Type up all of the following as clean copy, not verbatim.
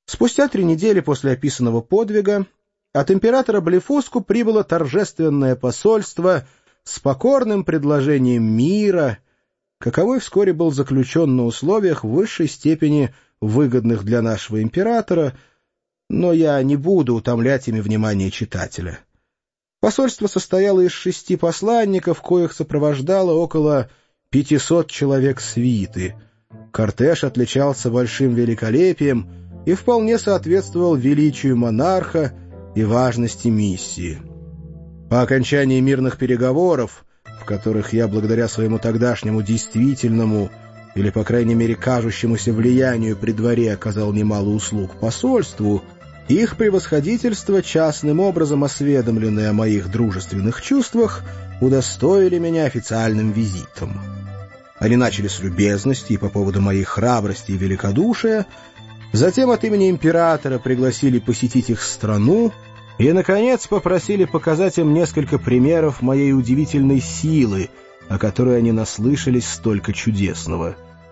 Спустя 3 недели после описанного подвига от императора Блефуску прибыло торжественное посольство с покорным предложением мира, каковой вскоре был заключен на условиях в высшей степени выгодных для нашего императора, но я не буду утомлять ими внимание читателя. Посольство состояло из 6 посланников, коих сопровождало около 500 человек свиты. Кортеж отличался большим великолепием и вполне соответствовал величию монарха и важности миссии. По окончании мирных переговоров, в которых я, благодаря своему тогдашнему действительному или, по крайней мере, кажущемуся влиянию при дворе, оказал немало услуг посольству, их превосходительство, частным образом осведомленные о моих дружественных чувствах, удостоили меня официальным визитом. Они начали с любезности и по поводу моей храбрости и великодушия, затем от имени императора пригласили посетить их страну и, наконец, попросили показать им несколько примеров моей удивительной силы, о которой они наслышались столько чудесного.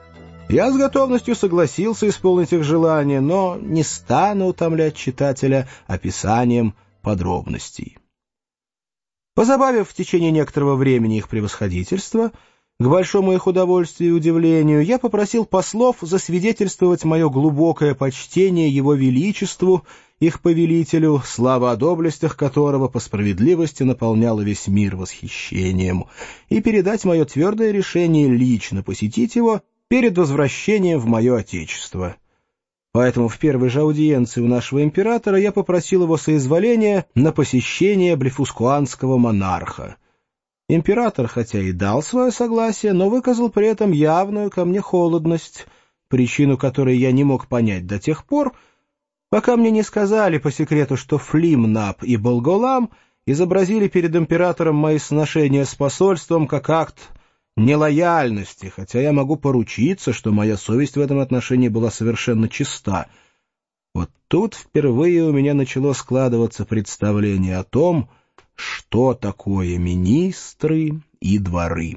Я с готовностью согласился исполнить их желание, но не стану утомлять читателя описанием подробностей. Позабавив в течение некоторого времени их превосходительство, к большому их удовольствию и удивлению, я попросил послов засвидетельствовать мое глубокое почтение его величеству, их повелителю, слава о доблестях которого по справедливости наполняла весь мир восхищением, и передать мое твердое решение лично посетить его перед возвращением в мое отечество. Поэтому в первой же аудиенции у нашего императора я попросил его соизволения на посещение блефускуанского монарха. Император, хотя и дал свое согласие, но выказал при этом явную ко мне холодность, причину которой я не мог понять до тех пор, пока мне не сказали по секрету, что Флимнап и Болголам изобразили перед императором мои сношения с посольством как акт нелояльности, хотя я могу поручиться, что моя совесть в этом отношении была совершенно чиста. Вот тут впервые у меня начало складываться представление о том, что такое министры и дворы.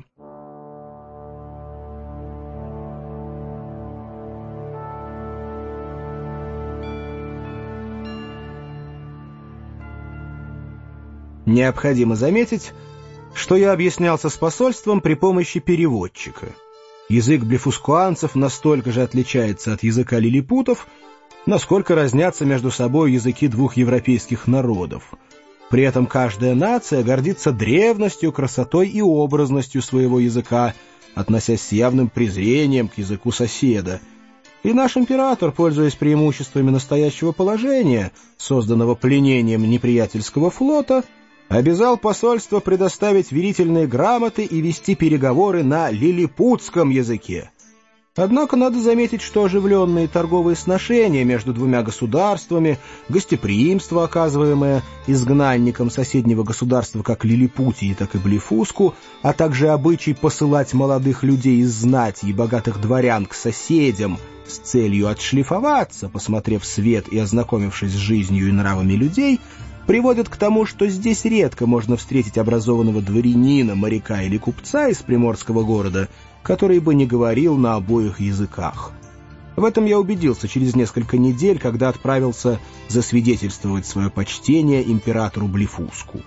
Необходимо заметить, что я объяснялся с посольством при помощи переводчика. Язык блефускуанцев настолько же отличается от языка лилипутов, насколько разнятся между собой языки двух европейских народов. При этом каждая нация гордится древностью, красотой и образностью своего языка, относясь с явным презрением к языку соседа. И наш император, пользуясь преимуществами настоящего положения, созданного пленением неприятельского флота, обязал посольство предоставить верительные грамоты и вести переговоры на лилипутском языке. Однако надо заметить, что оживленные торговые сношения между двумя государствами, гостеприимство, оказываемое изгнанникам соседнего государства как Лилипутии, так и Блефуску, а также обычай посылать молодых людей из знати и богатых дворян к соседям с целью отшлифоваться, посмотрев свет и ознакомившись с жизнью и нравами людей, приводят к тому, что здесь редко можно встретить образованного дворянина, моряка или купца из приморского города, который бы не говорил на обоих языках. В этом я убедился через несколько недель, когда отправился засвидетельствовать свое почтение императору Блефуску.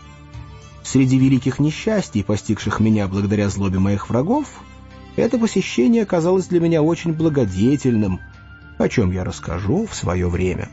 Среди великих несчастий, постигших меня благодаря злобе моих врагов, это посещение оказалось для меня очень благодетельным, о чем я расскажу в свое время.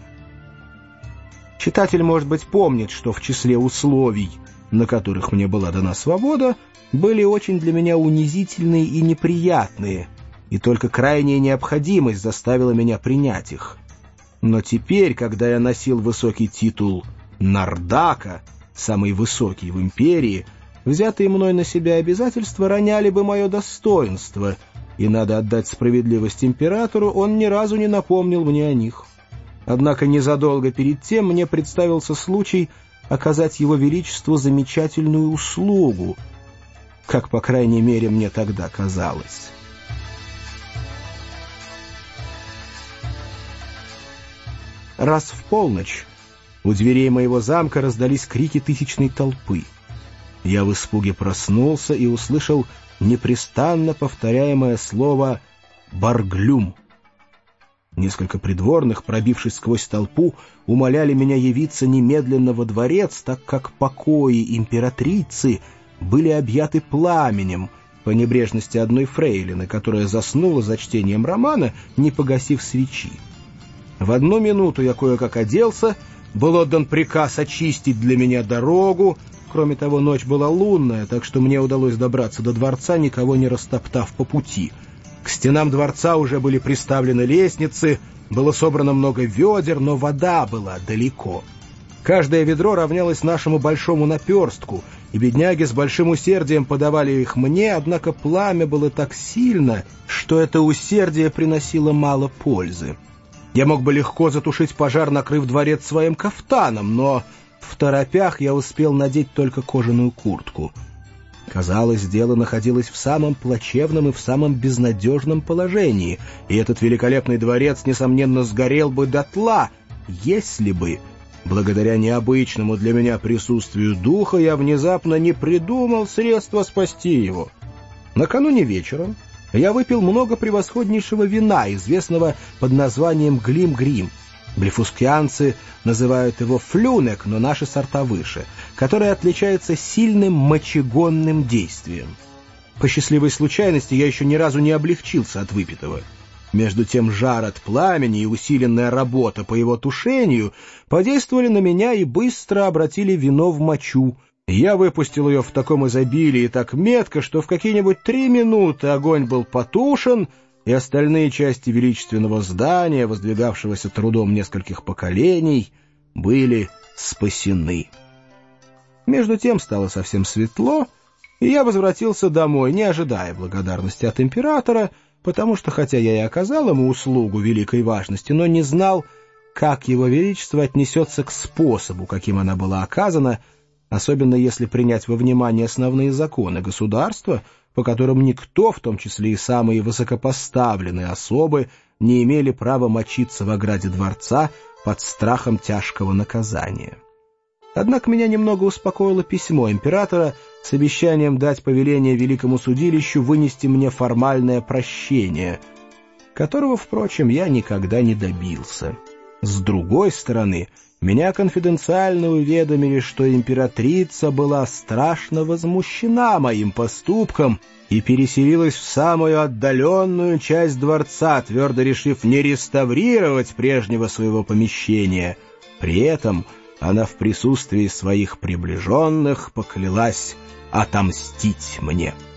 Читатель, может быть, помнит, что в числе условий, на которых мне была дана свобода, были очень для меня унизительные и неприятные, и только крайняя необходимость заставила меня принять их. Но теперь, когда я носил высокий титул Нардака, самый высокий в империи, взятые мной на себя обязательства роняли бы мое достоинство, и надо отдать справедливость императору, он ни разу не напомнил мне о них. Однако незадолго перед тем мне представился случай оказать его величеству замечательную услугу, как, по крайней мере, мне тогда казалось. Раз в полночь у дверей моего замка раздались крики тысячной толпы. Я в испуге проснулся и услышал непрестанно повторяемое слово «Барглюм». Несколько придворных, пробившись сквозь толпу, умоляли меня явиться немедленно во дворец, так как покои императрицы были объяты пламенем по небрежности одной фрейлины, которая заснула за чтением романа, не погасив свечи. В одну минуту я кое-как оделся, был отдан приказ очистить для меня дорогу. Кроме того, ночь была лунная, так что мне удалось добраться до дворца, никого не растоптав по пути. К стенам дворца уже были приставлены лестницы, было собрано много ведер, но вода была далеко. Каждое ведро равнялось нашему большому наперстку, и бедняги с большим усердием подавали их мне, однако пламя было так сильно, что это усердие приносило мало пользы. Я мог бы легко затушить пожар, накрыв дворец своим кафтаном, но в торопях я успел надеть только кожаную куртку. Казалось, дело находилось в самом плачевном и в самом безнадежном положении, и этот великолепный дворец, несомненно, сгорел бы дотла, если бы, благодаря необычному для меня присутствию духа, я внезапно не придумал средства спасти его. Накануне вечером я выпил много превосходнейшего вина, известного под названием «Глим-Грим». Блефускианцы называют его «флюнек», но наши сорта выше, которое отличается сильным мочегонным действием. По счастливой случайности я еще ни разу не облегчился от выпитого. Между тем жар от пламени и усиленная работа по его тушению подействовали на меня и быстро обратили вино в мочу. Я выпустил ее в таком изобилии и так метко, что в какие-нибудь 3 минуты огонь был потушен, и остальные части величественного здания, воздвигавшегося трудом нескольких поколений, были спасены. Между тем стало совсем светло, и я возвратился домой, не ожидая благодарности от императора, потому что, хотя я и оказал ему услугу великой важности, но не знал, как его величество отнесется к способу, каким она была оказана, особенно если принять во внимание основные законы государства, по которым никто, в том числе и самые высокопоставленные особы, не имели права мочиться в ограде дворца под страхом тяжкого наказания. Однако меня немного успокоило письмо императора с обещанием дать повеление великому судилищу вынести мне формальное прощение, которого, впрочем, я никогда не добился. С другой стороны, меня конфиденциально уведомили, что императрица была страшно возмущена моим поступком и переселилась в самую отдаленную часть дворца, твердо решив не реставрировать прежнего своего помещения. При этом она в присутствии своих приближенных поклялась отомстить мне.